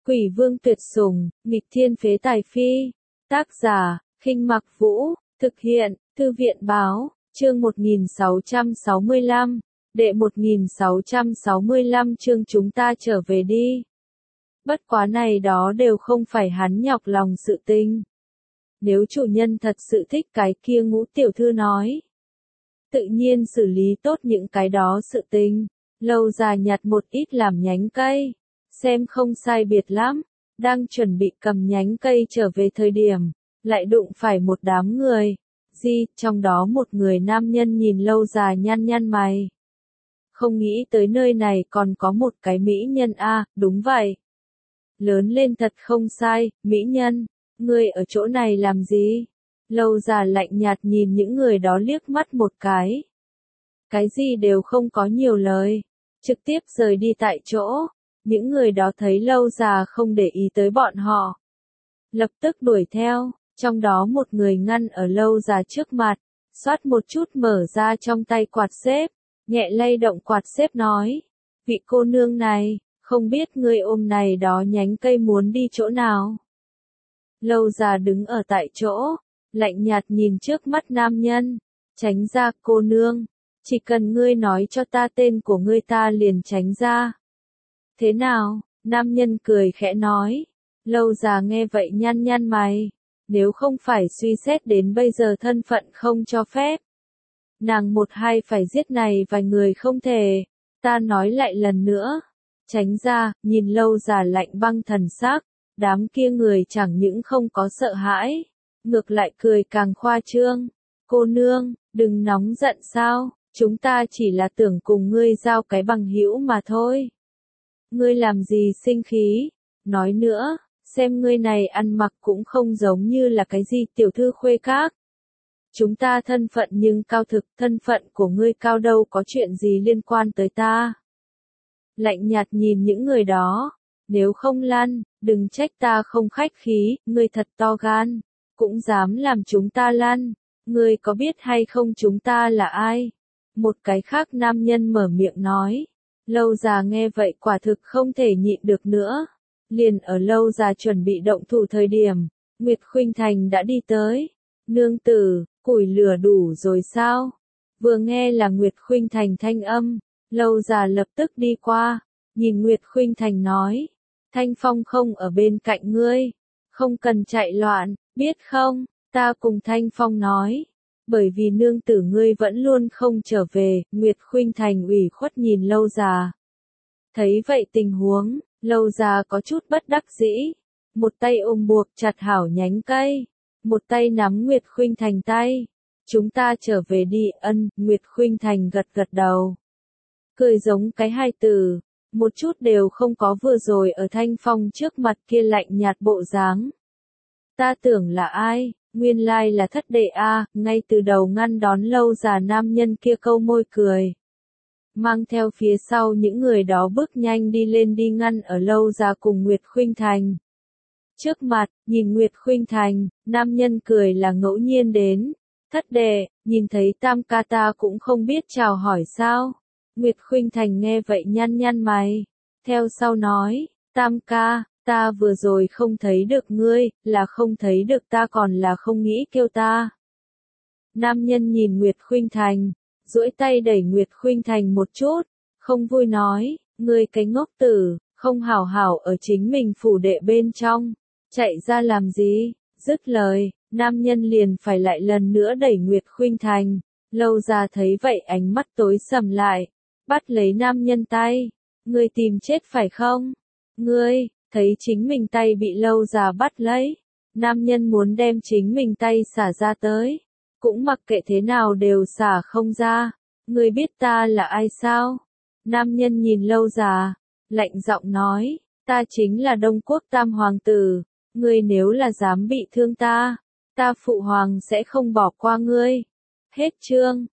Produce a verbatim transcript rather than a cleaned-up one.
Quỷ vương tuyệt sủng, nghịch thiên phế tài phi. Tác giả, Khinh Mặc Vũ, thực hiện, Thư viện báo, chương một nghìn sáu trăm sáu mươi lăm, đệ một nghìn sáu trăm sáu mươi lăm chương chúng ta trở về đi. Bất quá này đó đều không phải hắn nhọc lòng sự tình. Nếu chủ nhân thật sự thích cái kia Ngũ tiểu thư nói, tự nhiên xử lý tốt những cái đó sự tình. Lâu già nhặt một ít làm nhánh cây, xem không sai biệt lắm, đang chuẩn bị cầm nhánh cây trở về thời điểm, lại đụng phải một đám người. Di, trong đó một người nam nhân nhìn Lâu già nhăn nhăn mày. Không nghĩ tới nơi này còn có một cái mỹ nhân a, à, đúng vậy. Lớn lên thật không sai, mỹ nhân, ngươi ở chỗ này làm gì? Lâu già lạnh nhạt nhìn những người đó liếc mắt một cái. Cái gì đều không có nhiều lời, trực tiếp rời đi tại chỗ. Những người đó thấy Lâu già không để ý tới bọn họ, lập tức đuổi theo, trong đó một người ngăn ở Lâu già trước mặt, xoát một chút mở ra trong tay quạt xếp, nhẹ lay động quạt xếp nói, vị cô nương này, không biết ngươi ôm này đó nhánh cây muốn đi chỗ nào. Lâu già đứng ở tại chỗ, lạnh nhạt nhìn trước mắt nam nhân, tránh ra cô nương, chỉ cần ngươi nói cho ta tên của ngươi ta liền tránh ra. Thế nào? Nam nhân cười khẽ nói. Lâu già nghe vậy nhăn nhăn mày. Nếu không phải suy xét đến bây giờ thân phận không cho phép, nàng một hai phải giết này vài người không thể. Ta nói lại lần nữa. Tránh ra, nhìn Lâu già lạnh băng thần sắc. Đám kia người chẳng những không có sợ hãi, ngược lại cười càng khoa trương. Cô nương, đừng nóng giận sao, chúng ta chỉ là tưởng cùng ngươi giao cái bằng hữu mà thôi. Ngươi làm gì sinh khí? Nói nữa, xem ngươi này ăn mặc cũng không giống như là cái gì tiểu thư khuê các. Chúng ta thân phận nhưng cao thực, thân phận của ngươi cao đâu có chuyện gì liên quan tới ta. Lạnh nhạt nhìn những người đó, nếu không lăn, đừng trách ta không khách khí, ngươi thật to gan, cũng dám làm chúng ta lăn, ngươi có biết hay không chúng ta là ai? Một cái khác nam nhân mở miệng nói. Lâu già nghe vậy quả thực không thể nhịn được nữa. Liền ở Lâu già chuẩn bị động thủ thời điểm, Nguyệt Khuynh Thành đã đi tới. Nương tử, củi lửa đủ rồi sao? Vừa nghe là Nguyệt Khuynh Thành thanh âm, Lâu già lập tức đi qua, nhìn Nguyệt Khuynh Thành nói, Thanh Phong không ở bên cạnh ngươi, không cần chạy loạn, biết không? Ta cùng Thanh Phong nói, bởi vì nương tử ngươi vẫn luôn không trở về. Nguyệt Khuynh Thành ủy khuất nhìn Lâu già. Thấy vậy tình huống, Lâu già có chút bất đắc dĩ, một tay ôm buộc chặt hảo nhánh cây, một tay nắm Nguyệt Khuynh Thành tay. Chúng ta trở về đi. Ân. Nguyệt Khuynh Thành gật gật đầu, cười giống cái hai từ, một chút đều không có vừa rồi ở Thanh Phong trước mặt kia lạnh nhạt bộ dáng. Ta tưởng là ai? Nguyên lai là thất đệ a, ngay từ đầu ngăn đón Lâu già nam nhân kia câu môi cười. Mang theo phía sau những người đó bước nhanh đi lên đi ngăn ở Lâu già cùng Nguyệt Khuynh Thành. Trước mặt, nhìn Nguyệt Khuynh Thành, nam nhân cười là ngẫu nhiên đến. Thất đệ, nhìn thấy tam ca ta cũng không biết chào hỏi sao. Nguyệt Khuynh Thành nghe vậy nhăn nhăn mày. Theo sau nói, tam ca. Ta vừa rồi không thấy được ngươi, là không thấy được ta còn là không nghĩ kêu ta. Nam nhân nhìn Nguyệt Khuynh Thành, duỗi tay đẩy Nguyệt Khuynh Thành một chút, không vui nói, ngươi cái ngốc tử, không hảo hảo ở chính mình phủ đệ bên trong, chạy ra làm gì? Dứt lời, nam nhân liền phải lại lần nữa đẩy Nguyệt Khuynh Thành. Lâu già thấy vậy ánh mắt tối sầm lại, bắt lấy nam nhân tay, ngươi tìm chết phải không? Ngươi thấy chính mình tay bị Lâu già bắt lấy, nam nhân muốn đem chính mình tay xả ra tới, cũng mặc kệ thế nào đều xả không ra. Ngươi biết ta là ai sao? Nam nhân nhìn Lâu già, lạnh giọng nói, ta chính là Đông Quốc Tam Hoàng tử, ngươi nếu là dám bị thương ta, ta phụ hoàng sẽ không bỏ qua ngươi. Hết chương.